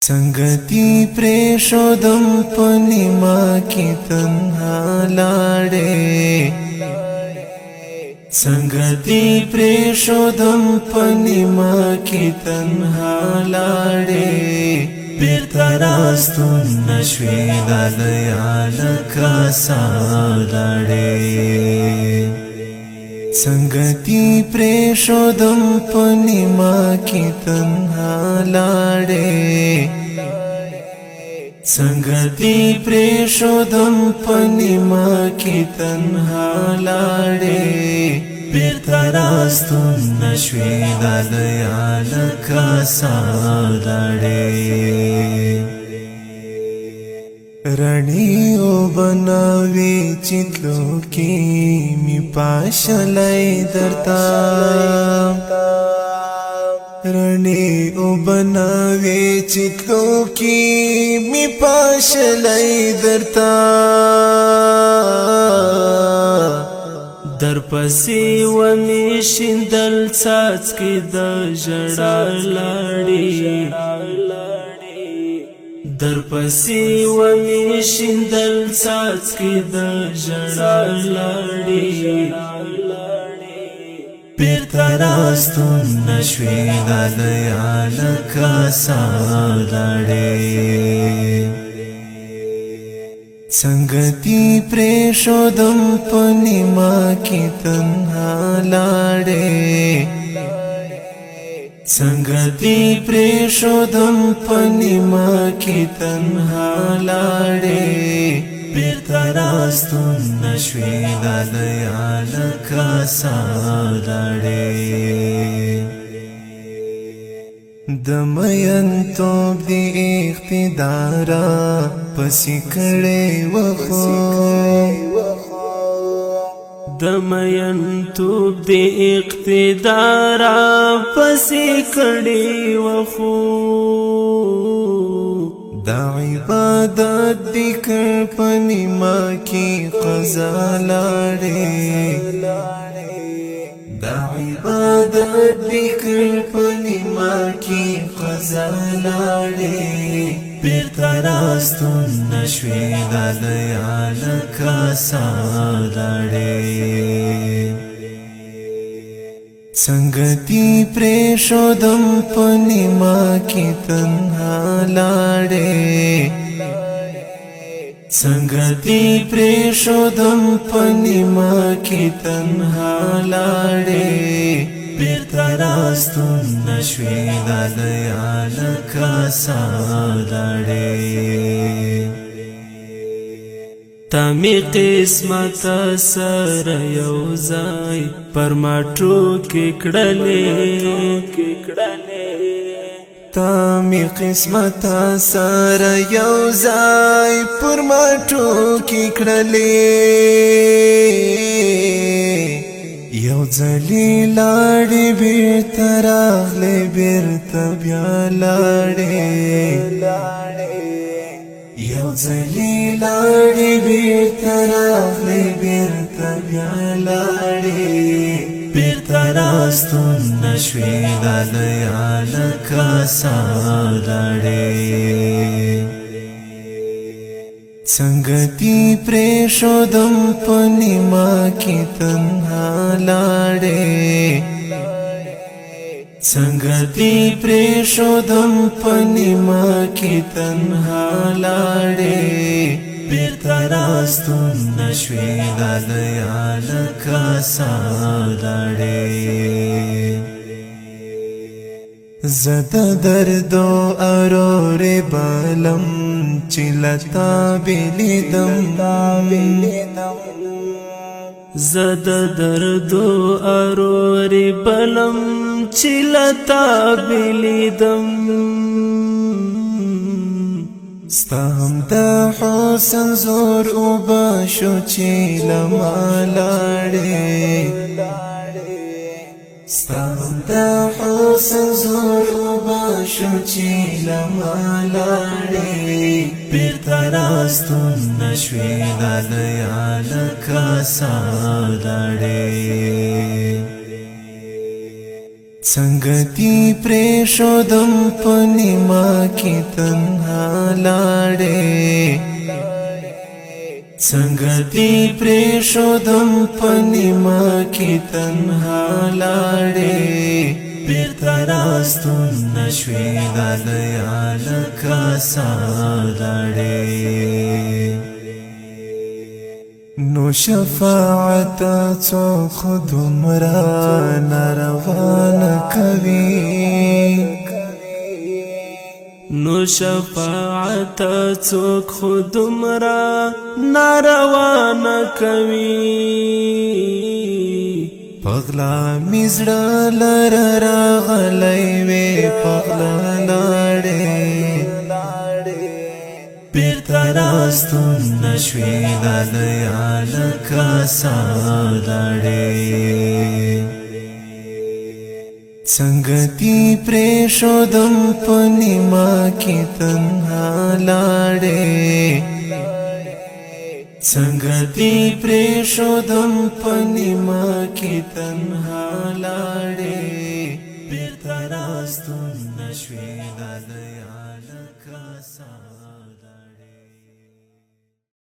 संगती प्रेषोदम पनिमा की तन्हा लाड़े संगती प्रेषोदम पनिमा की तन्हा लाड़े बिरतरास्तुन नश्वेदालयाल कासा लाड़े संगती प्रेषोदम पनिमा की तन्हा लाड़े संगती प्रेषोदम पनिमा की तन्हा लाड़े बिरतरास्तुन नश्वेदालयाल कासा लाड़े रणियो बनावे चितलो की मी पाशलाई दरता रणियो बनावे चितलो की मी पाशलाई दरता درپسې ومې شیندل څاڅکي د ژړا لاړې درپسې ومې شیندل څاڅکي د ژړا لاړې بیرته راستون نشوې دالیا لکه سالاړې संगती प्रेषोदम पनिमा की तन्हा लाड़े संगती प्रेषोदम पनिमा की तन्हा लाड़े बिरतरास्तुन नश्वेदालयाल कासा लाड़े दमयंतो दी इख्तिदारा पसी कड़े वखो दमयंतो दी इख्तिदारा पसी कड़े वखो दा इबादत दिकर पनिमा की क़ज़ा लाड़े दा इबादत दिकर पनिमा की क़ज़ा लाड़े बिरतरास्तुन नश्वेदालयाल कासा लाड़े संगती प्रेषोदम पनिमा की तन्हा लाड़े संगती प्रेषोदम पनिमा की तन्हा लाड़े बिरतरास्तुन नश्वेदालयाल कासा लाड़े तमी किस्मत सर यौजाई परमाटो के कड़ले तमी किस्मत सर यौजाई परमाटो की कड़ले यौजली लाड़े बिरतरागले बिरतब्या लाड़े यौजली लाड़े बिरतरागले बिरतब्या लाड़े बिरतरास्तुन नश्वेदालयाल कासा लाड़े संगती प्रेषोदम पनिमा की तन्हा लाड़े संगती प्रेषोदम पनिमा की तन्हा लाड़े बिरतरास्तुन नश्वेदालयाल कासा लाड़े ज़दा दर्दो अरोरे बालम चिलता बिलिदम ज़दा दर्दो अरोरे बलम चिलता बिलिदम ستهم دا حسن زور وباشو چیلما لاڑے ستهم دا حسن زور وباشو چیلما لاڑے बिरतरास्तुन नश्वेदालयाल कासा लाड़े संगती प्रेषोदम पनिमा की तन्हा लाड़े संगती प्रेषोदम पनिमा की तन्हा लाड़े बेतरास्तुन नश्वेदालयाल का सालाड़े नो शफाعت څوک دومره ناروان کوي نو شفاعت څوک خودمرا ناروان کوي پغلا مزړه لر راغلی وې پغلا لاړې بیرتراستون نشوی دلیال کاسا لڑے سنگتی پریشودم پنیما کی تنہا لاڑے संगती प्रेषोदम पनिमा की तन्हा लाड़े बेतरास्तुन नश्वेदालयाल का सा